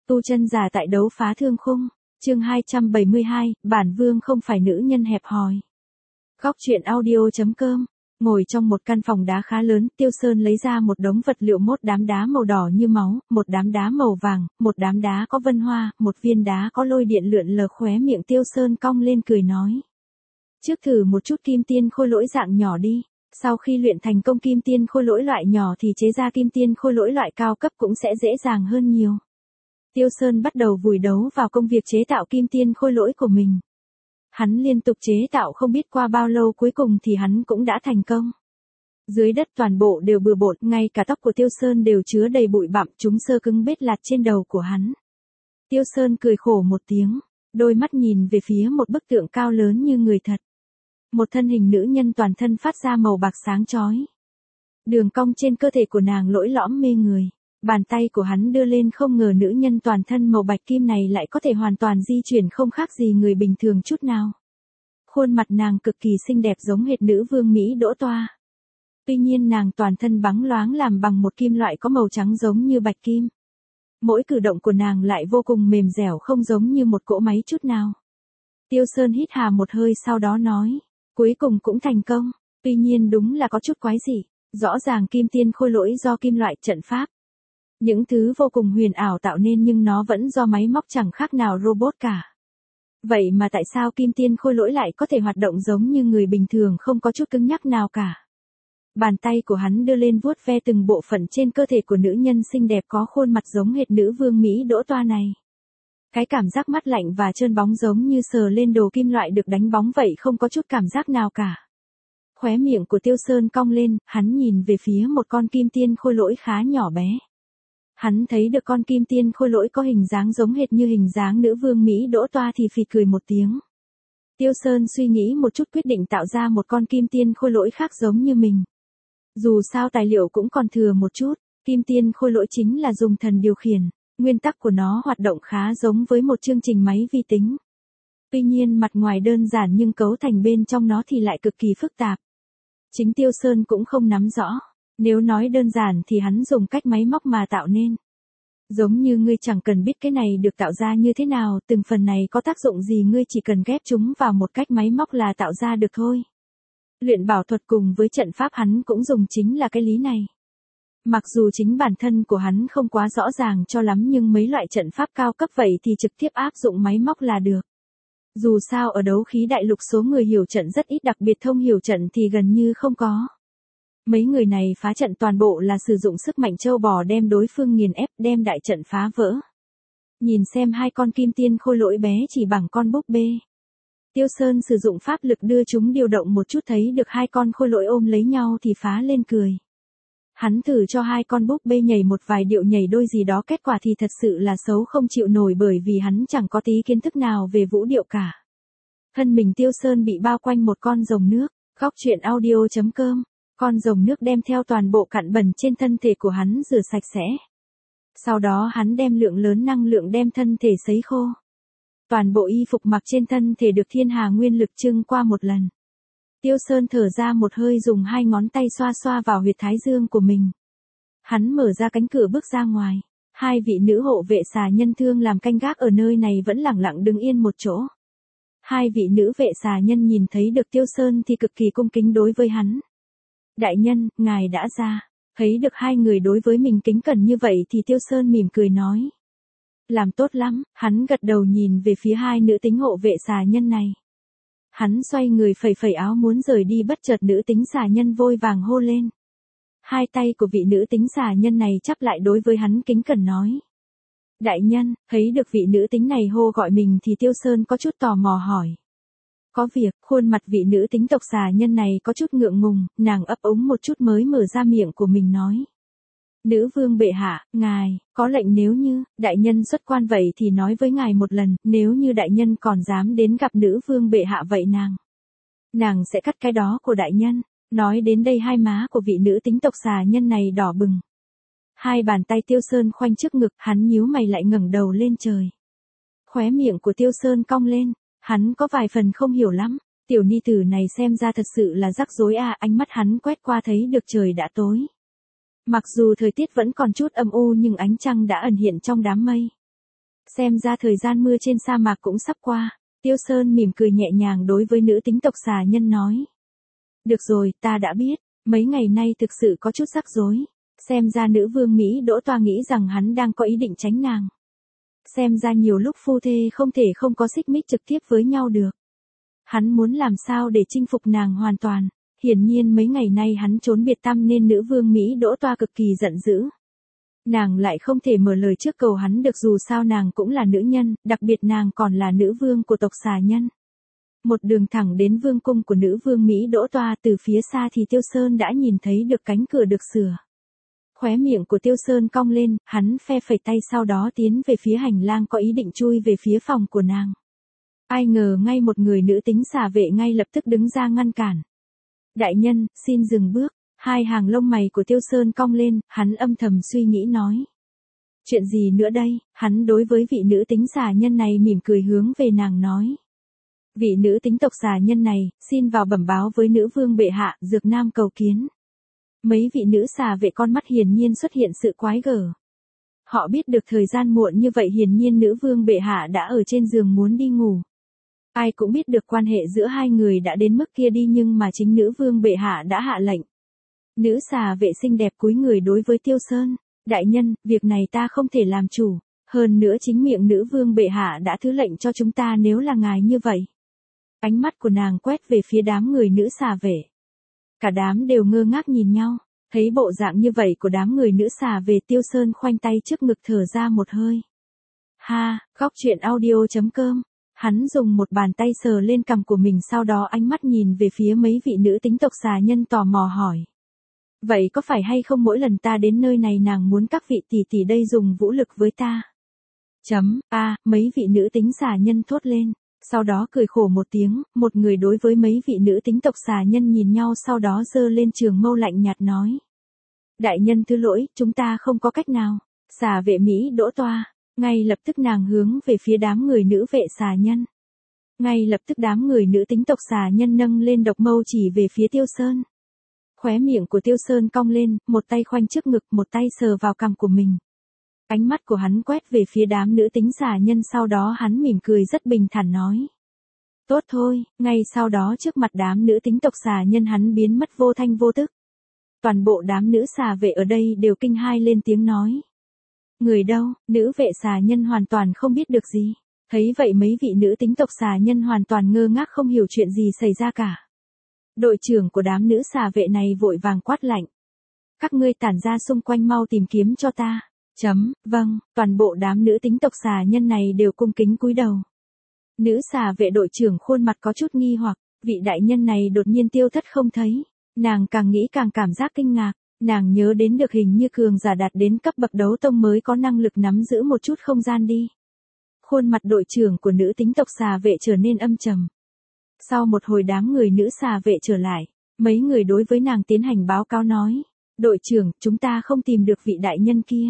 Tu chân giả tại đấu phá thương khung, chương 272, bản vương không phải nữ nhân hẹp hòi. Góc truyện audio.com. Ngồi trong một căn phòng đá khá lớn, Tiêu Sơn lấy ra một đống vật liệu, một đám đá màu đỏ như máu, một đám đá màu vàng, một đám đá có vân hoa, một viên đá có lôi điện lượn lờ. Khóe miệng Tiêu Sơn cong lên cười nói: trước thử một chút kim tiên khôi lỗi dạng nhỏ đi. Sau khi luyện thành công kim tiên khôi lỗi loại nhỏ thì chế ra kim tiên khôi lỗi loại cao cấp cũng sẽ dễ dàng hơn nhiều. Tiêu Sơn bắt đầu vùi đầu vào công việc chế tạo kim tiên khôi lỗi của mình. Hắn liên tục chế tạo không biết qua bao lâu, cuối cùng thì hắn cũng đã thành công. Dưới đất toàn bộ đều bừa bộn, ngay cả tóc của Tiêu Sơn đều chứa đầy bụi bặm, chúng sơ cứng bết lạt trên đầu của hắn. Tiêu Sơn cười khổ một tiếng, đôi mắt nhìn về phía một bức tượng cao lớn như người thật. Một thân hình nữ nhân toàn thân phát ra màu bạc sáng chói. Đường cong trên cơ thể của nàng lỗi lõm mê người. Bàn tay của hắn đưa lên, không ngờ nữ nhân toàn thân màu bạch kim này lại có thể hoàn toàn di chuyển không khác gì người bình thường chút nào. Khuôn mặt nàng cực kỳ xinh đẹp, giống hệt nữ vương Mỹ Đỗ Toa. Tuy nhiên nàng toàn thân bóng loáng, làm bằng một kim loại có màu trắng giống như bạch kim. Mỗi cử động của nàng lại vô cùng mềm dẻo, không giống như một cỗ máy chút nào. Tiêu Sơn hít hà một hơi, sau đó nói: cuối cùng cũng thành công. Tuy nhiên đúng là có chút quái dị. Rõ ràng kim tiên khôi lỗi do kim loại, trận pháp, những thứ vô cùng huyền ảo tạo nên, nhưng nó vẫn do máy móc, chẳng khác nào robot cả. Vậy mà tại sao kim tiên khôi lỗi lại có thể hoạt động giống như người bình thường, không có chút cứng nhắc nào cả? Bàn tay của hắn đưa lên vuốt ve từng bộ phận trên cơ thể của nữ nhân xinh đẹp có khuôn mặt giống hệt nữ vương Mỹ Đỗ Toa này. Cái cảm giác mát lạnh và trơn bóng giống như sờ lên đồ kim loại được đánh bóng vậy, không có chút cảm giác nào cả. Khóe miệng của Tiêu Sơn cong lên, hắn nhìn về phía một con kim tiên khôi lỗi khá nhỏ bé. Hắn thấy được con kim tiên khôi lỗi có hình dáng giống hệt như hình dáng nữ vương Mỹ Đỗ Toa thì phì cười một tiếng. Tiêu Sơn suy nghĩ một chút, quyết định tạo ra một con kim tiên khôi lỗi khác giống như mình. Dù sao tài liệu cũng còn thừa một chút, kim tiên khôi lỗi chính là dùng thần điều khiển, nguyên tắc của nó hoạt động khá giống với một chương trình máy vi tính. Tuy nhiên mặt ngoài đơn giản nhưng cấu thành bên trong nó thì lại cực kỳ phức tạp. Chính Tiêu Sơn cũng không nắm rõ. Nếu nói đơn giản thì hắn dùng cách máy móc mà tạo nên. Giống như ngươi chẳng cần biết cái này được tạo ra như thế nào, từng phần này có tác dụng gì, ngươi chỉ cần ghép chúng vào một cách máy móc là tạo ra được thôi. Luyện bảo thuật cùng với trận pháp hắn cũng dùng chính là cái lý này. Mặc dù chính bản thân của hắn không quá rõ ràng cho lắm, nhưng mấy loại trận pháp cao cấp vậy thì trực tiếp áp dụng máy móc là được. Dù sao ở đấu khí đại lục số người hiểu trận rất ít, đặc biệt thông hiểu trận thì gần như không có. Mấy người này phá trận toàn bộ là sử dụng sức mạnh trâu bò đem đối phương nghiền ép, đem đại trận phá vỡ. Nhìn xem hai con kim tiên khôi lỗi bé chỉ bằng con búp bê. Tiêu Sơn sử dụng pháp lực đưa chúng điều động một chút, thấy được hai con khôi lỗi ôm lấy nhau thì phá lên cười. Hắn thử cho hai con búp bê nhảy một vài điệu nhảy đôi gì đó, kết quả thì thật sự là xấu không chịu nổi, bởi vì hắn chẳng có tí kiến thức nào về vũ điệu cả. Thân mình Tiêu Sơn bị bao quanh một con rồng nước. Góc truyện audio.com. Con rồng nước đem theo toàn bộ cặn bẩn trên thân thể của hắn rửa sạch sẽ. Sau đó hắn đem lượng lớn năng lượng đem thân thể sấy khô. Toàn bộ y phục mặc trên thân thể được thiên hà nguyên lực trưng qua một lần. Tiêu Sơn thở ra một hơi, dùng hai ngón tay xoa xoa vào huyệt thái dương của mình. Hắn mở ra cánh cửa bước ra ngoài. Hai vị nữ hộ vệ xà nhân thương làm canh gác ở nơi này vẫn lẳng lặng đứng yên một chỗ. Hai vị nữ vệ xà nhân nhìn thấy được Tiêu Sơn thì cực kỳ cung kính đối với hắn. Đại nhân, ngài đã ra. Thấy được hai người đối với mình kính cẩn như vậy thì Tiêu Sơn mỉm cười nói: làm tốt lắm. Hắn gật đầu nhìn về phía hai nữ tính hộ vệ xà nhân này. Hắn xoay người phẩy phẩy áo muốn rời đi, bất chợt nữ tính xà nhân vội vàng hô lên. Hai tay của vị nữ tính xà nhân này chắp lại đối với hắn kính cẩn nói: đại nhân. Thấy được vị nữ tính này hô gọi mình thì Tiêu Sơn có chút tò mò hỏi: có việc? Khuôn mặt vị nữ tính tộc xà nhân này có chút ngượng ngùng, nàng ấp úng một chút mới mở ra miệng của mình nói: nữ vương bệ hạ, ngài có lệnh nếu như đại nhân xuất quan vậy thì nói với ngài một lần, nếu như đại nhân còn dám đến gặp nữ vương bệ hạ vậy nàng sẽ cắt cái đó của đại nhân. Nói đến đây hai má của vị nữ tính tộc xà nhân này đỏ bừng. Hai bàn tay Tiêu Sơn khoanh trước ngực, hắn nhíu mày lại ngẩng đầu lên trời. Khóe miệng của Tiêu Sơn cong lên. Hắn có vài phần không hiểu lắm, tiểu ni tử này xem ra thật sự là rắc rối à. Ánh mắt hắn quét qua thấy được trời đã tối. Mặc dù thời tiết vẫn còn chút âm u nhưng ánh trăng đã ẩn hiện trong đám mây. Xem ra thời gian mưa trên sa mạc cũng sắp qua. Tiêu Sơn mỉm cười nhẹ nhàng đối với nữ tính tộc xà nhân nói. Được rồi, ta đã biết, mấy ngày nay thực sự có chút rắc rối. Xem ra nữ vương Mỹ Đỗ Toa nghĩ rằng hắn đang có ý định tránh nàng. Xem ra nhiều lúc phu thê không thể không có xích mích trực tiếp với nhau được. Hắn muốn làm sao để chinh phục nàng hoàn toàn. Hiển nhiên mấy ngày nay hắn trốn biệt tăm nên nữ vương Mỹ Đỗ Toa cực kỳ giận dữ. Nàng lại không thể mở lời trước cầu hắn được dù sao nàng cũng là nữ nhân, đặc biệt nàng còn là nữ vương của tộc xà nhân. Một đường thẳng đến vương cung của nữ vương Mỹ Đỗ Toa, từ phía xa thì Tiêu Sơn đã nhìn thấy được cánh cửa được sửa. Khóe miệng của Tiêu Sơn cong lên, hắn phe phẩy tay sau đó tiến về phía hành lang có ý định chui về phía phòng của nàng. Ai ngờ ngay một người nữ tính xà vệ ngay lập tức đứng ra ngăn cản. Đại nhân, xin dừng bước. Hai hàng lông mày của Tiêu Sơn cong lên, hắn âm thầm suy nghĩ nói. Chuyện gì nữa đây? Hắn đối với vị nữ tính xà nhân này mỉm cười hướng về nàng nói. Vị nữ tính tộc xà nhân này, xin vào bẩm báo với nữ vương bệ hạ, Dược Nam cầu kiến. Mấy vị nữ xà vệ con mắt hiển nhiên xuất hiện sự quái gở. Họ biết được thời gian muộn như vậy hiển nhiên nữ vương bệ hạ đã ở trên giường muốn đi ngủ. Ai cũng biết được quan hệ giữa hai người đã đến mức kia đi nhưng mà chính nữ vương bệ hạ đã hạ lệnh. Nữ xà vệ xinh đẹp cúi người đối với Tiêu Sơn. Đại nhân, việc này ta không thể làm chủ. Hơn nữa chính miệng nữ vương bệ hạ đã thứ lệnh cho chúng ta nếu là ngài như vậy. Ánh mắt của nàng quét về phía đám người nữ xà vệ. Cả đám đều ngơ ngác nhìn nhau. Thấy bộ dạng như vậy của đám người nữ xà về, Tiêu Sơn khoanh tay trước ngực thở ra một hơi. Ha, góc truyện audio.com. Hắn dùng một bàn tay sờ lên cằm của mình, sau đó ánh mắt nhìn về phía mấy vị nữ tính tộc xà nhân tò mò hỏi. Vậy có phải hay không mỗi lần ta đến nơi này nàng muốn các vị tỷ tỷ đây dùng vũ lực với ta? Mấy vị nữ tính xà nhân thốt lên. Sau đó cười khổ một tiếng, một người đối với mấy vị nữ tính tộc xà nhân nhìn nhau sau đó giơ lên trường mâu lạnh nhạt nói. Đại nhân thứ lỗi, chúng ta không có cách nào. Xà vệ Mỹ Đỗ Toa. Ngay lập tức nàng hướng về phía đám người nữ vệ xà nhân. Ngay lập tức đám người nữ tính tộc xà nhân nâng lên độc mâu chỉ về phía Tiêu Sơn. Khóe miệng của Tiêu Sơn cong lên, một tay khoanh trước ngực, một tay sờ vào cằm của mình. Ánh mắt của hắn quét về phía đám nữ tính xà nhân, sau đó hắn mỉm cười rất bình thản nói. Tốt thôi, ngay sau đó trước mặt đám nữ tính tộc xà nhân hắn biến mất vô thanh vô tức. Toàn bộ đám nữ xà vệ ở đây đều kinh hai lên tiếng nói. Người đâu? Nữ vệ xà nhân hoàn toàn không biết được gì. Thấy vậy mấy vị nữ tính tộc xà nhân hoàn toàn ngơ ngác không hiểu chuyện gì xảy ra cả. Đội trưởng của đám nữ xà vệ này vội vàng quát lạnh. Các ngươi tản ra xung quanh mau tìm kiếm cho ta. Vâng, toàn bộ đám nữ tính tộc xà nhân này đều cung kính cúi đầu. Nữ xà vệ đội trưởng khuôn mặt có chút nghi hoặc, vị đại nhân này đột nhiên tiêu thất không thấy. Nàng càng nghĩ càng cảm giác kinh ngạc, nàng nhớ đến được hình như cường giả đạt đến cấp bậc đấu tông mới có năng lực nắm giữ một chút không gian đi. Khuôn mặt đội trưởng của nữ tính tộc xà vệ trở nên âm trầm. Sau một hồi đám người nữ xà vệ trở lại, mấy người đối với nàng tiến hành báo cáo nói. Đội trưởng, chúng ta không tìm được vị đại nhân kia.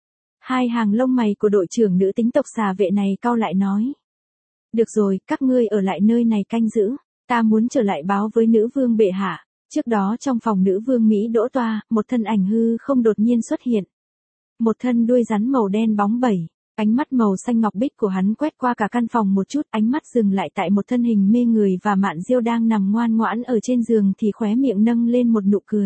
Hai hàng lông mày của đội trưởng nữ tính tộc xà vệ này cau lại nói. Được rồi, các ngươi ở lại nơi này canh giữ. Ta muốn trở lại báo với nữ vương bệ hạ. Trước đó trong phòng nữ vương Mỹ Đỗ Toa, một thân ảnh hư không đột nhiên xuất hiện. Một thân đuôi rắn màu đen bóng bẩy. Ánh mắt màu xanh ngọc bích của hắn quét qua cả căn phòng một chút, ánh mắt dừng lại tại một thân hình mê người và Mạn Diêu đang nằm ngoan ngoãn ở trên giường thì khóe miệng nâng lên một nụ cười.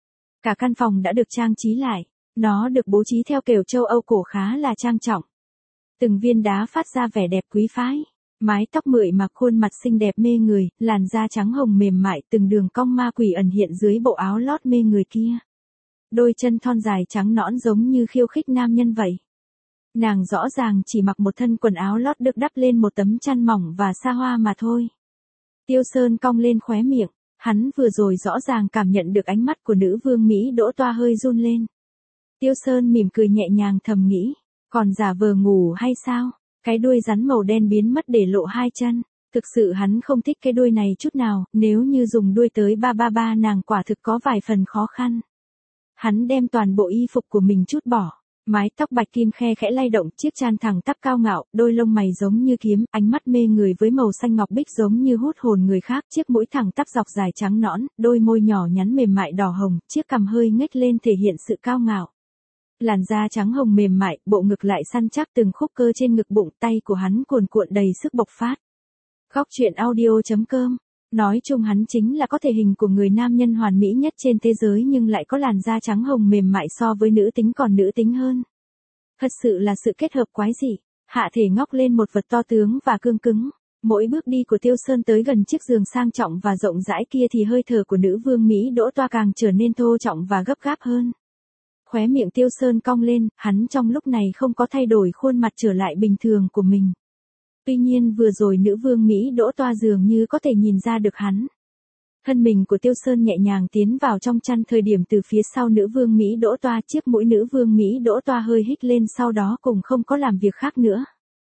Cả căn phòng đã được trang trí lại. Nó được bố trí theo kiểu châu Âu cổ khá là trang trọng. Từng viên đá phát ra vẻ đẹp quý phái. Mái tóc mượt mà, khuôn mặt xinh đẹp mê người, làn da trắng hồng mềm mại, từng đường cong ma quỷ ẩn hiện dưới bộ áo lót mê người kia. Đôi chân thon dài trắng nõn giống như khiêu khích nam nhân vậy. Nàng rõ ràng chỉ mặc một thân quần áo lót được đắp lên một tấm chăn mỏng và xa hoa mà thôi. Tiêu Sơn cong lên khóe miệng, hắn vừa rồi rõ ràng cảm nhận được ánh mắt của nữ vương Mỹ Đỗ Toa hơi run lên. Tiêu Sơn mỉm cười nhẹ nhàng thầm nghĩ, còn giả vờ ngủ hay sao? Cái đuôi rắn màu đen biến mất để lộ hai chân. Thực sự hắn không thích cái đuôi này chút nào, nếu như dùng đuôi tới 333 nàng quả thực có vài phần khó khăn. Hắn đem toàn bộ y phục của mình trút bỏ. Mái tóc bạch kim khe khẽ lay động, chiếc trán thẳng tắp cao ngạo, đôi lông mày giống như kiếm, ánh mắt mê người với màu xanh ngọc bích giống như hút hồn người khác, chiếc mũi thẳng tắp dọc dài trắng nõn, đôi môi nhỏ nhắn mềm mại đỏ hồng, chiếc cằm hơi nhếch lên thể hiện sự cao ngạo. Làn da trắng hồng mềm mại, bộ ngực lại săn chắc từng khúc cơ trên ngực bụng, tay của hắn cuồn cuộn đầy sức bộc phát. Góc truyện audio.com. Nói chung hắn chính là có thể hình của người nam nhân hoàn mỹ nhất trên thế giới nhưng lại có làn da trắng hồng mềm mại so với nữ tính còn nữ tính hơn. Thật sự là sự kết hợp quái dị. Hạ thể ngóc lên một vật to tướng và cương cứng. Mỗi bước đi của Tiêu Sơn tới gần chiếc giường sang trọng và rộng rãi kia thì hơi thở của nữ vương Mỹ Đỗ Toa càng trở nên thô trọng và gấp gáp hơn. Khóe miệng Tiêu Sơn cong lên, hắn trong lúc này không có thay đổi khuôn mặt trở lại bình thường của mình. Tuy nhiên vừa rồi nữ vương Mỹ Đỗ Toa dường như có thể nhìn ra được hắn. Thân mình của Tiêu Sơn nhẹ nhàng tiến vào trong chăn, thời điểm từ phía sau nữ vương Mỹ Đỗ Toa, chiếc mũi nữ vương Mỹ Đỗ Toa hơi hít lên, sau đó cùng không có làm việc khác nữa.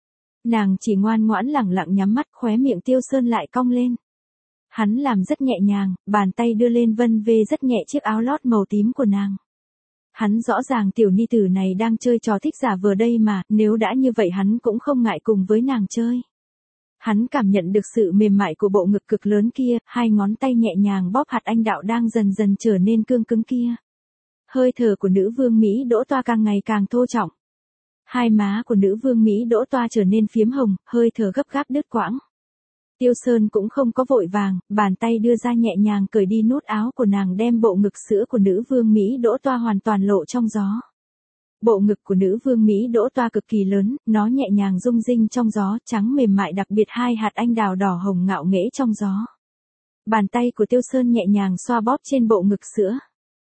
Nàng chỉ ngoan ngoãn lẳng lặng nhắm mắt, khóe miệng Tiêu Sơn lại cong lên. Hắn làm rất nhẹ nhàng, bàn tay đưa lên vân vê rất nhẹ chiếc áo lót màu tím của nàng. Hắn rõ ràng tiểu ni tử này đang chơi trò thích giả vờ đây mà, nếu đã như vậy hắn cũng không ngại cùng với nàng chơi. Hắn cảm nhận được sự mềm mại của bộ ngực cực lớn kia, hai ngón tay nhẹ nhàng bóp hạt anh đạo đang dần dần trở nên cương cứng kia. Hơi thở của nữ vương Mỹ Đỗ Toa càng ngày càng thô trọng. Hai má của nữ vương Mỹ Đỗ Toa trở nên phiếm hồng, hơi thở gấp gáp đứt quãng. Tiêu Sơn cũng không có vội vàng, bàn tay đưa ra nhẹ nhàng cởi đi nút áo của nàng, đem bộ ngực sữa của nữ vương Mỹ Đỗ Toa hoàn toàn lộ trong gió. Bộ ngực của nữ vương Mỹ Đỗ Toa cực kỳ lớn, nó nhẹ nhàng rung rinh trong gió, trắng mềm mại, đặc biệt hai hạt anh đào đỏ hồng ngạo nghễ trong gió. Bàn tay của Tiêu Sơn nhẹ nhàng xoa bóp trên bộ ngực sữa.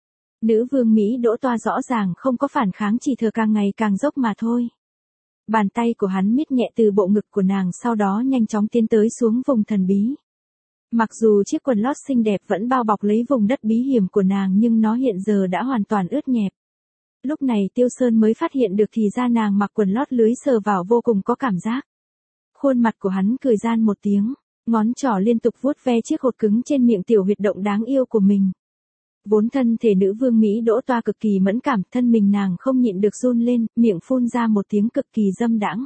Nữ vương Mỹ Đỗ Toa rõ ràng không có phản kháng, chỉ thở càng ngày càng dốc mà thôi. Bàn tay của hắn miết nhẹ từ bộ ngực của nàng, sau đó nhanh chóng tiến tới xuống vùng thần bí. Mặc dù chiếc quần lót xinh đẹp vẫn bao bọc lấy vùng đất bí hiểm của nàng nhưng nó hiện giờ đã hoàn toàn ướt nhẹp. Lúc này Tiêu Sơn mới phát hiện được thì ra nàng mặc quần lót lưới sờ vào vô cùng có cảm giác. Khuôn mặt của hắn cười gian một tiếng, ngón trỏ liên tục vuốt ve chiếc hột cứng trên miệng tiểu huyệt động đáng yêu của mình. Vốn thân thể nữ vương Mỹ Đỗ Toa cực kỳ mẫn cảm, thân mình nàng không nhịn được run lên, miệng phun ra một tiếng cực kỳ dâm đãng.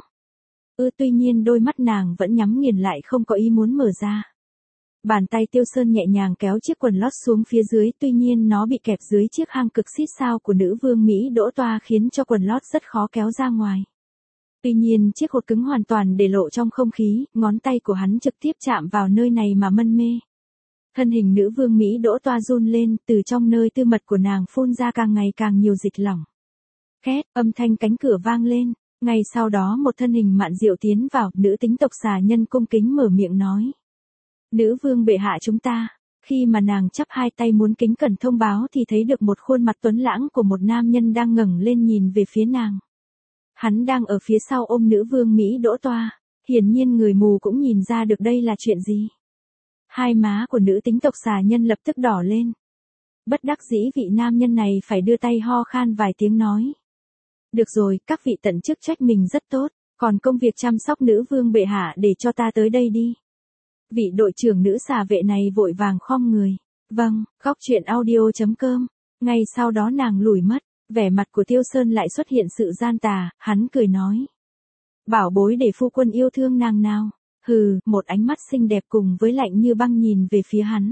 Tuy nhiên đôi mắt nàng vẫn nhắm nghiền lại, không có ý muốn mở ra. Bàn tay Tiêu Sơn nhẹ nhàng kéo chiếc quần lót xuống phía dưới, tuy nhiên nó bị kẹp dưới chiếc hang cực xít sao của nữ vương Mỹ Đỗ Toa khiến cho quần lót rất khó kéo ra ngoài. Tuy nhiên chiếc hột cứng hoàn toàn để lộ trong không khí, ngón tay của hắn trực tiếp chạm vào nơi này mà mân mê. Thân hình nữ vương Mỹ Đỗ Toa run lên, từ trong nơi tư mật của nàng phun ra càng ngày càng nhiều dịch lỏng. Két, âm thanh cánh cửa vang lên, ngay sau đó một thân hình mạn diệu tiến vào, nữ tính tộc xà nhân cung kính mở miệng nói. Nữ vương bệ hạ chúng ta. Khi mà nàng chắp hai tay muốn kính cẩn thông báo thì thấy được một khuôn mặt tuấn lãng của một nam nhân đang ngẩng lên nhìn về phía nàng. Hắn đang ở phía sau ôm nữ vương Mỹ Đỗ Toa, hiển nhiên người mù cũng nhìn ra được đây là chuyện gì. Hai má của nữ tính tộc xà nhân lập tức đỏ lên. Bất đắc dĩ vị nam nhân này phải đưa tay ho khan vài tiếng nói. Được rồi, các vị tận chức trách mình rất tốt, còn công việc chăm sóc nữ vương bệ hạ để cho ta tới đây đi. Vị đội trưởng nữ xà vệ này vội vàng khom người. Vâng, góc truyện audio.com. Ngay sau đó nàng lùi mất, vẻ mặt của Tiêu Sơn lại xuất hiện sự gian tà, hắn cười nói. Bảo bối để phu quân yêu thương nàng nào. Hừ, một ánh mắt xinh đẹp cùng với lạnh như băng nhìn về phía hắn.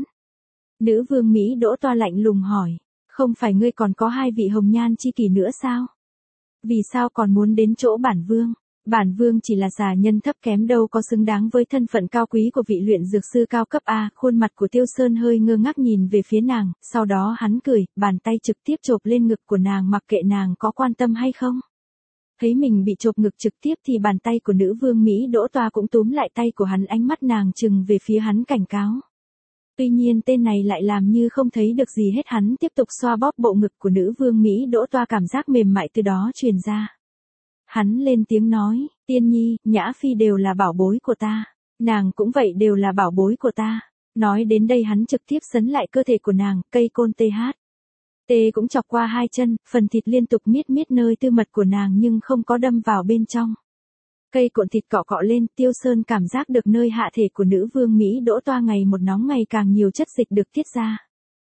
Nữ vương Mỹ Đỗ Toa lạnh lùng hỏi, không phải ngươi còn có hai vị hồng nhan chi kỷ nữa sao? Vì sao còn muốn đến chỗ bản vương? Bản vương chỉ là xà nhân thấp kém, đâu có xứng đáng với thân phận cao quý của vị luyện dược sư cao cấp A. Khuôn mặt của Tiêu Sơn hơi ngơ ngác nhìn về phía nàng, sau đó hắn cười, bàn tay trực tiếp chộp lên ngực của nàng, mặc kệ nàng có quan tâm hay không. Thấy mình bị chộp ngực trực tiếp thì bàn tay của nữ vương Mỹ Đỗ Toa cũng túm lại tay của hắn, ánh mắt nàng trừng về phía hắn cảnh cáo. Tuy nhiên tên này lại làm như không thấy được gì hết, hắn tiếp tục xoa bóp bộ ngực của nữ vương Mỹ Đỗ Toa, cảm giác mềm mại từ đó truyền ra. Hắn lên tiếng nói, Tiên Nhi, Nhã Phi đều là bảo bối của ta, nàng cũng vậy đều là bảo bối của ta. Nói đến đây hắn trực tiếp sấn lại cơ thể của nàng, cây côn TH. Tê cũng chọc qua hai chân, phần thịt liên tục miết miết nơi tư mật của nàng nhưng không có đâm vào bên trong. Cây cộn thịt cọ cọ lên, Tiêu Sơn cảm giác được nơi hạ thể của nữ vương Mỹ Đỗ Toa ngày một nóng, ngày càng nhiều chất dịch được tiết ra.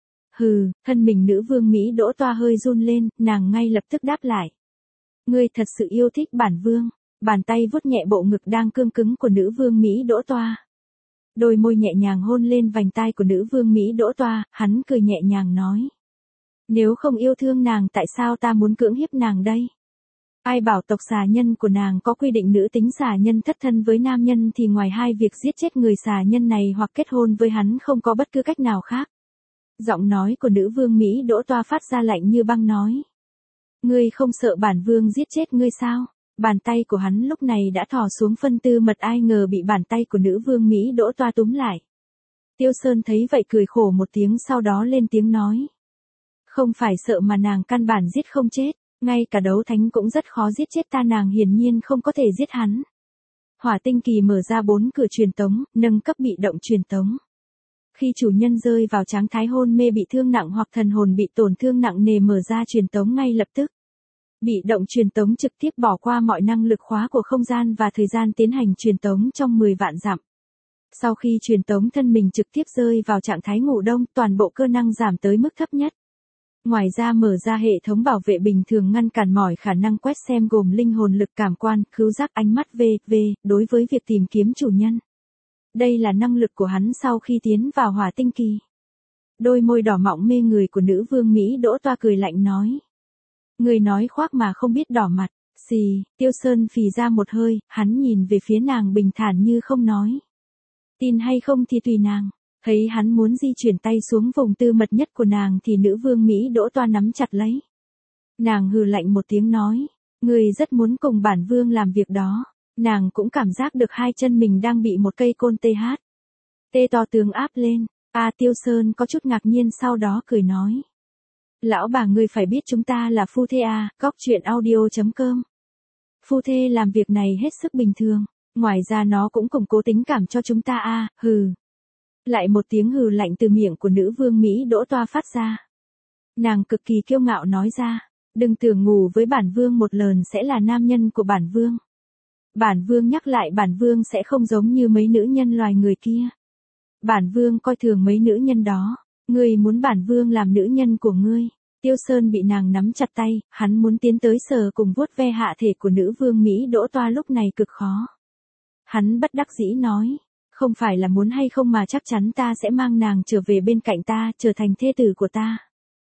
Hừ, thân mình nữ vương Mỹ Đỗ Toa hơi run lên, nàng ngay lập tức đáp lại. Ngươi thật sự yêu thích bản vương. Bàn tay vuốt nhẹ bộ ngực đang cương cứng của nữ vương Mỹ Đỗ Toa. Đôi môi nhẹ nhàng hôn lên vành tai của nữ vương Mỹ Đỗ Toa, hắn cười nhẹ nhàng nói. Nếu không yêu thương nàng tại sao ta muốn cưỡng hiếp nàng đây? Ai bảo tộc xà nhân của nàng có quy định nữ tính xà nhân thất thân với nam nhân thì ngoài hai việc giết chết người xà nhân này hoặc kết hôn với hắn không có bất cứ cách nào khác. Giọng nói của nữ vương Mỹ Đỗ Toa phát ra lạnh như băng nói. Ngươi không sợ bản vương giết chết ngươi sao? Bàn tay của hắn lúc này đã thò xuống phân tư mật, ai ngờ bị bàn tay của nữ vương Mỹ Đỗ Toa túm lại. Tiêu Sơn thấy vậy cười khổ một tiếng, sau đó lên tiếng nói. Không phải sợ mà nàng căn bản giết không chết, ngay cả đấu thánh cũng rất khó giết chết ta, nàng hiển nhiên không có thể giết hắn. Hỏa tinh kỳ mở ra 4 cửa truyền tống, nâng cấp bị động truyền tống. Khi chủ nhân rơi vào trạng thái hôn mê, bị thương nặng hoặc thần hồn bị tổn thương nặng nề, mở ra truyền tống ngay lập tức. Bị động truyền tống trực tiếp bỏ qua mọi năng lực khóa của không gian và thời gian, tiến hành truyền tống trong 10 vạn dặm. Sau khi truyền tống, thân mình trực tiếp rơi vào trạng thái ngủ đông, toàn bộ cơ năng giảm tới mức thấp nhất. Ngoài ra mở ra hệ thống bảo vệ bình thường, ngăn cản mọi khả năng quét xem gồm linh hồn lực, cảm quan, khứu giác, ánh mắt v.v. đối với việc tìm kiếm chủ nhân. Đây là năng lực của hắn sau khi tiến vào hỏa tinh kỳ. Đôi môi đỏ mọng mê người của nữ vương Mỹ Đỗ Toa cười lạnh nói. Người nói khoác mà không biết đỏ mặt, xì. Tiêu Sơn phì ra một hơi, hắn nhìn về phía nàng bình thản như không nói. Tin hay không thì tùy nàng. Thấy hắn muốn di chuyển tay xuống vùng tư mật nhất của nàng thì nữ vương Mỹ Đỗ Toa nắm chặt lấy. Nàng hừ lạnh một tiếng nói. Người rất muốn cùng bản vương làm việc đó. Nàng cũng cảm giác được hai chân mình đang bị một cây côn tê to tướng áp lên. Tiêu Sơn có chút ngạc nhiên, sau đó cười nói. Lão bà, ngươi phải biết chúng ta là phu thê Góc truyện audio.com. Phu thê làm việc này hết sức bình thường. Ngoài ra nó cũng củng cố tình cảm cho chúng ta hừ. Lại một tiếng hừ lạnh từ miệng của nữ vương Mỹ Đỗ Toa phát ra. Nàng cực kỳ kiêu ngạo nói ra. Đừng tưởng ngủ với bản vương một lần sẽ là nam nhân của bản vương. Bản vương nhắc lại, bản vương sẽ không giống như mấy nữ nhân loài người kia. Bản vương coi thường mấy nữ nhân đó. Ngươi muốn bản vương làm nữ nhân của ngươi. Tiêu Sơn bị nàng nắm chặt tay, hắn muốn tiến tới sờ cùng vuốt ve hạ thể của nữ vương Mỹ Đỗ Toa, lúc này cực khó. Hắn bất đắc dĩ nói. Không phải là muốn hay không mà chắc chắn ta sẽ mang nàng trở về bên cạnh ta, trở thành thê tử của ta.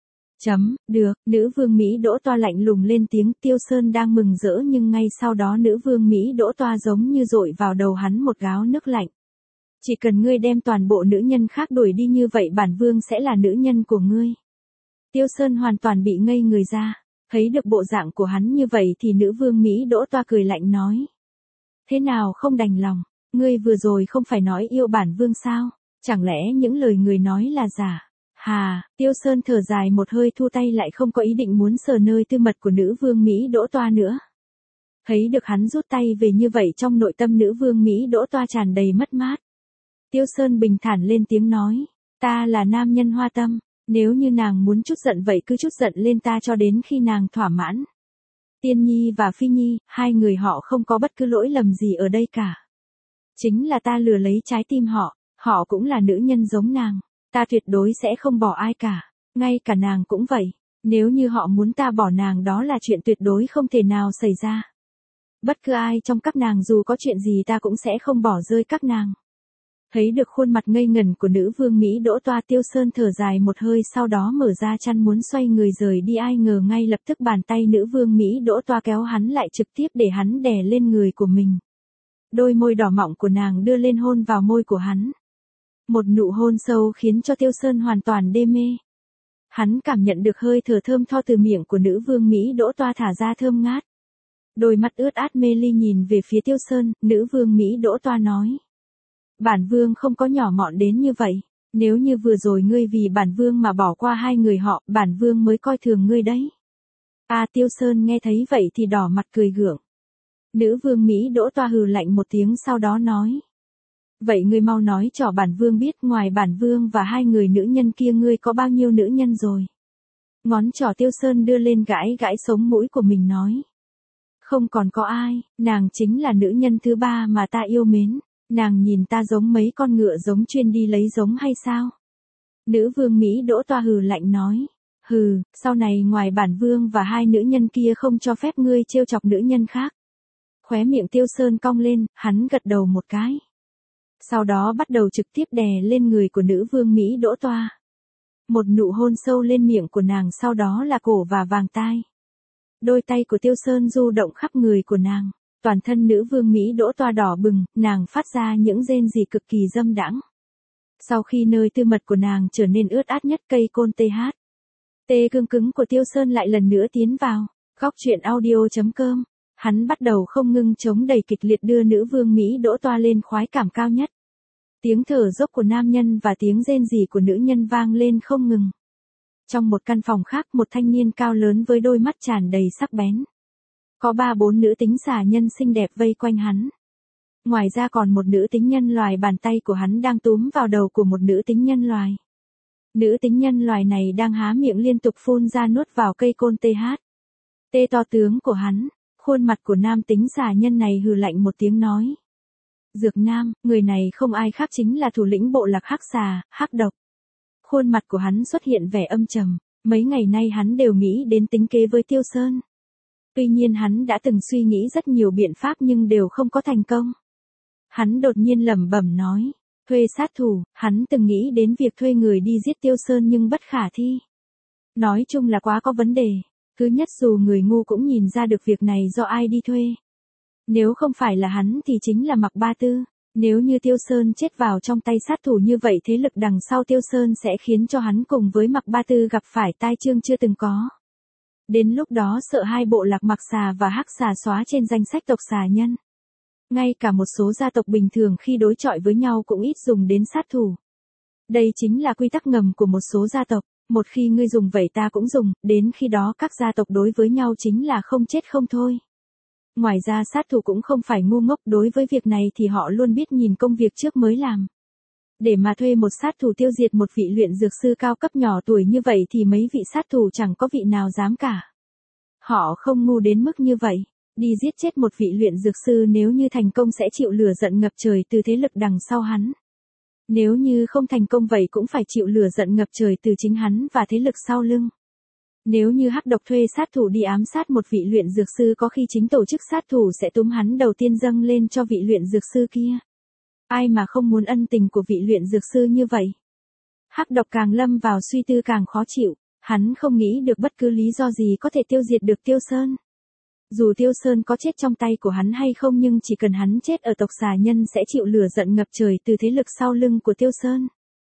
Được, nữ vương Mỹ Đỗ Toa lạnh lùng lên tiếng. Tiêu Sơn đang mừng rỡ nhưng ngay sau đó nữ vương Mỹ Đỗ Toa giống như dội vào đầu hắn một gáo nước lạnh. Chỉ cần ngươi đem toàn bộ nữ nhân khác đuổi đi, như vậy bản vương sẽ là nữ nhân của ngươi. Tiêu Sơn hoàn toàn bị ngây người ra. Thấy được bộ dạng của hắn như vậy thì nữ vương Mỹ Đỗ Toa cười lạnh nói. Thế nào không đành lòng? Ngươi vừa rồi không phải nói yêu bản vương sao? Chẳng lẽ những lời người nói là giả? Hà, Tiêu Sơn thở dài một hơi, thu tay lại, không có ý định muốn sờ nơi tư mật của nữ vương Mỹ Đỗ Toa nữa. Thấy được hắn rút tay về như vậy, trong nội tâm nữ vương Mỹ Đỗ Toa tràn đầy mất mát. Tiêu Sơn bình thản lên tiếng nói. Ta là nam nhân hoa tâm. Nếu như nàng muốn chút giận vậy cứ chút giận lên ta cho đến khi nàng thỏa mãn. Tiên Nhi và Phi Nhi, hai người họ không có bất cứ lỗi lầm gì ở đây cả. Chính là ta lừa lấy trái tim họ, họ cũng là nữ nhân giống nàng. Ta tuyệt đối sẽ không bỏ ai cả, ngay cả nàng cũng vậy. Nếu như họ muốn ta bỏ nàng, đó là chuyện tuyệt đối không thể nào xảy ra. Bất cứ ai trong các nàng dù có chuyện gì ta cũng sẽ không bỏ rơi các nàng. Thấy được khuôn mặt ngây ngần của nữ vương Mỹ Đỗ Toa, Tiêu Sơn thở dài một hơi, sau đó mở ra chăn muốn xoay người rời đi, ai ngờ ngay lập tức bàn tay nữ vương Mỹ Đỗ Toa kéo hắn lại, trực tiếp để hắn đè lên người của mình. Đôi môi đỏ mọng của nàng đưa lên hôn vào môi của hắn. Một nụ hôn sâu khiến cho Tiêu Sơn hoàn toàn đê mê. Hắn cảm nhận được hơi thở thơm tho từ miệng của nữ vương Mỹ Đỗ Toa thả ra thơm ngát. Đôi mắt ướt át mê ly nhìn về phía Tiêu Sơn, nữ vương Mỹ Đỗ Toa nói. Bản vương không có nhỏ mọn đến như vậy. Nếu như vừa rồi ngươi vì bản vương mà bỏ qua hai người họ, bản vương mới coi thường ngươi đấy. Tiêu Sơn nghe thấy vậy thì đỏ mặt cười gượng. Nữ vương Mỹ Đỗ Toa hừ lạnh một tiếng, sau đó nói. Vậy ngươi mau nói cho bản vương biết, ngoài bản vương và hai người nữ nhân kia ngươi có bao nhiêu nữ nhân rồi. Ngón trỏ Tiêu Sơn đưa lên gãi gãi sống mũi của mình nói. Không còn có ai, nàng chính là nữ nhân thứ ba mà ta yêu mến. Nàng nhìn ta giống mấy con ngựa giống chuyên đi lấy giống hay sao? Nữ vương Mỹ Đỗ Toa hừ lạnh nói. Hừ, sau này ngoài bản vương và hai nữ nhân kia không cho phép ngươi trêu chọc nữ nhân khác. Khóe miệng Tiêu Sơn cong lên, hắn gật đầu một cái. Sau đó bắt đầu trực tiếp đè lên người của nữ vương Mỹ Đỗ Toa. Một nụ hôn sâu lên miệng của nàng, sau đó là cổ và vàng tai. Đôi tay của Tiêu Sơn du động khắp người của nàng. Toàn thân nữ vương Mỹ Đỗ toa đỏ bừng, nàng phát ra những rên rỉ cực kỳ dâm đãng. Sau khi nơi tư mật của nàng trở nên ướt át nhất, cây côn TH. Tê cương cứng của Tiêu Sơn lại lần nữa tiến vào. Góc truyện audio.com. Hắn bắt đầu không ngưng chống đẩy kịch liệt đưa nữ vương Mỹ Đỗ toa lên khoái cảm cao nhất. Tiếng thở dốc của nam nhân và tiếng rên rỉ của nữ nhân vang lên không ngừng. Trong một căn phòng khác, một thanh niên cao lớn với đôi mắt tràn đầy sắc bén. Có 3-4 nữ tính xà nhân xinh đẹp vây quanh hắn. Ngoài ra còn một nữ tính nhân loài, bàn tay của hắn đang túm vào đầu của một nữ tính nhân loài. Nữ tính nhân loài này đang há miệng liên tục phun ra nuốt vào cây côn TH. Tê to tướng của hắn, khuôn mặt của nam tính xà nhân này hừ lạnh một tiếng nói. Dược Nam, người này không ai khác chính là thủ lĩnh bộ lạc hắc xà, hắc độc. Khuôn mặt của hắn xuất hiện vẻ âm trầm, mấy ngày nay hắn đều nghĩ đến tính kế với Tiêu Sơn. Tuy nhiên hắn đã từng suy nghĩ rất nhiều biện pháp nhưng đều không có thành công. Hắn đột nhiên lẩm bẩm nói, thuê sát thủ, hắn từng nghĩ đến việc thuê người đi giết Tiêu Sơn nhưng bất khả thi. Nói chung là quá có vấn đề, thứ nhất dù người ngu cũng nhìn ra được việc này do ai đi thuê. Nếu không phải là hắn thì chính là Mạc Ba Tư. Nếu như Tiêu Sơn chết vào trong tay sát thủ như vậy, thế lực đằng sau Tiêu Sơn sẽ khiến cho hắn cùng với Mạc Ba Tư gặp phải tai chương chưa từng có. Đến lúc đó sợ hai bộ lạc Mạc xà và hắc xà xóa trên danh sách tộc xà nhân. Ngay cả một số gia tộc bình thường khi đối chọi với nhau cũng ít dùng đến sát thủ. Đây chính là quy tắc ngầm của một số gia tộc, một khi ngươi dùng vậy ta cũng dùng, đến khi đó các gia tộc đối với nhau chính là không chết không thôi. Ngoài ra sát thủ cũng không phải ngu ngốc, đối với việc này thì họ luôn biết nhìn công việc trước mới làm. Để mà thuê một sát thủ tiêu diệt một vị luyện dược sư cao cấp nhỏ tuổi như vậy thì mấy vị sát thủ chẳng có vị nào dám cả. Họ không ngu đến mức như vậy. Đi giết chết một vị luyện dược sư nếu như thành công sẽ chịu lửa giận ngập trời từ thế lực đằng sau hắn. Nếu như không thành công vậy cũng phải chịu lửa giận ngập trời từ chính hắn và thế lực sau lưng. Nếu như hắc độc thuê sát thủ đi ám sát một vị luyện dược sư, có khi chính tổ chức sát thủ sẽ túm hắn đầu tiên dâng lên cho vị luyện dược sư kia. Ai mà không muốn ân tình của vị luyện dược sư như vậy. Hắc độc càng lâm vào suy tư càng khó chịu, hắn không nghĩ được bất cứ lý do gì có thể tiêu diệt được Tiêu Sơn. Dù Tiêu Sơn có chết trong tay của hắn hay không, nhưng chỉ cần hắn chết ở tộc xà nhân sẽ chịu lửa giận ngập trời từ thế lực sau lưng của Tiêu Sơn.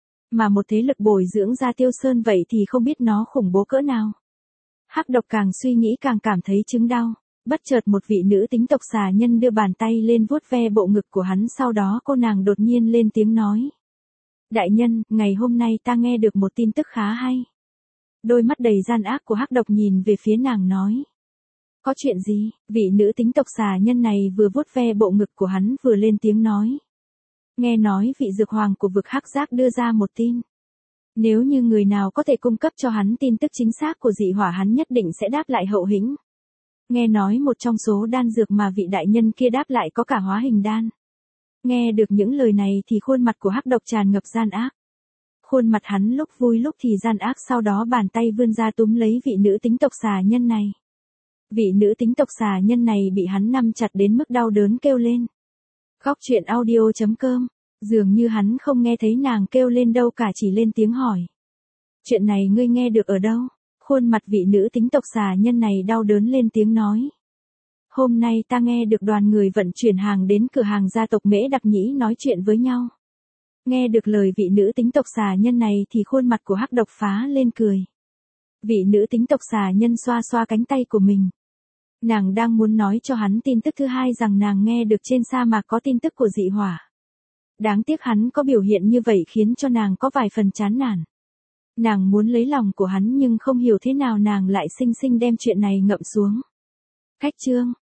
Mà một thế lực bồi dưỡng ra Tiêu Sơn vậy thì không biết nó khủng bố cỡ nào. Hắc độc càng suy nghĩ càng cảm thấy chứng đau. Bất chợt một vị nữ tính tộc xà nhân đưa bàn tay lên vuốt ve bộ ngực của hắn, sau đó cô nàng đột nhiên lên tiếng nói. Đại nhân, ngày hôm nay ta nghe được một tin tức khá hay. Đôi mắt đầy gian ác của hắc độc nhìn về phía nàng nói. Có chuyện gì? Vị nữ tính tộc xà nhân này vừa vuốt ve bộ ngực của hắn vừa lên tiếng nói. Nghe nói vị dược hoàng của vực hắc giác đưa ra một tin. Nếu như người nào có thể cung cấp cho hắn tin tức chính xác của dị hỏa, hắn nhất định sẽ đáp lại hậu hĩnh. Nghe nói một trong số đan dược mà vị đại nhân kia đáp lại có cả hóa hình đan. Nghe được những lời này thì khuôn mặt của hắc độc tràn ngập gian ác. Khuôn mặt hắn lúc vui lúc thì gian ác, sau đó bàn tay vươn ra túm lấy vị nữ tính tộc xà nhân này. Vị nữ tính tộc xà nhân này bị hắn nắm chặt đến mức đau đớn kêu lên. Góc truyện audio.com. Dường như hắn không nghe thấy nàng kêu lên đâu cả, chỉ lên tiếng hỏi. Chuyện này ngươi nghe được ở đâu? Khuôn mặt vị nữ tính tộc xà nhân này đau đớn lên tiếng nói. Hôm nay ta nghe được đoàn người vận chuyển hàng đến cửa hàng gia tộc Mễ Đặc Nhĩ nói chuyện với nhau. Nghe được lời vị nữ tính tộc xà nhân này thì khuôn mặt của hắc độc phá lên cười. Vị nữ tính tộc xà nhân xoa xoa cánh tay của mình. Nàng đang muốn nói cho hắn tin tức thứ hai, rằng nàng nghe được trên sa mạc có tin tức của dị hỏa. Đáng tiếc hắn có biểu hiện như vậy khiến cho nàng có vài phần chán nản. Nàng muốn lấy lòng của hắn nhưng không hiểu thế nào nàng lại xinh xinh đem chuyện này ngậm xuống. Cách chương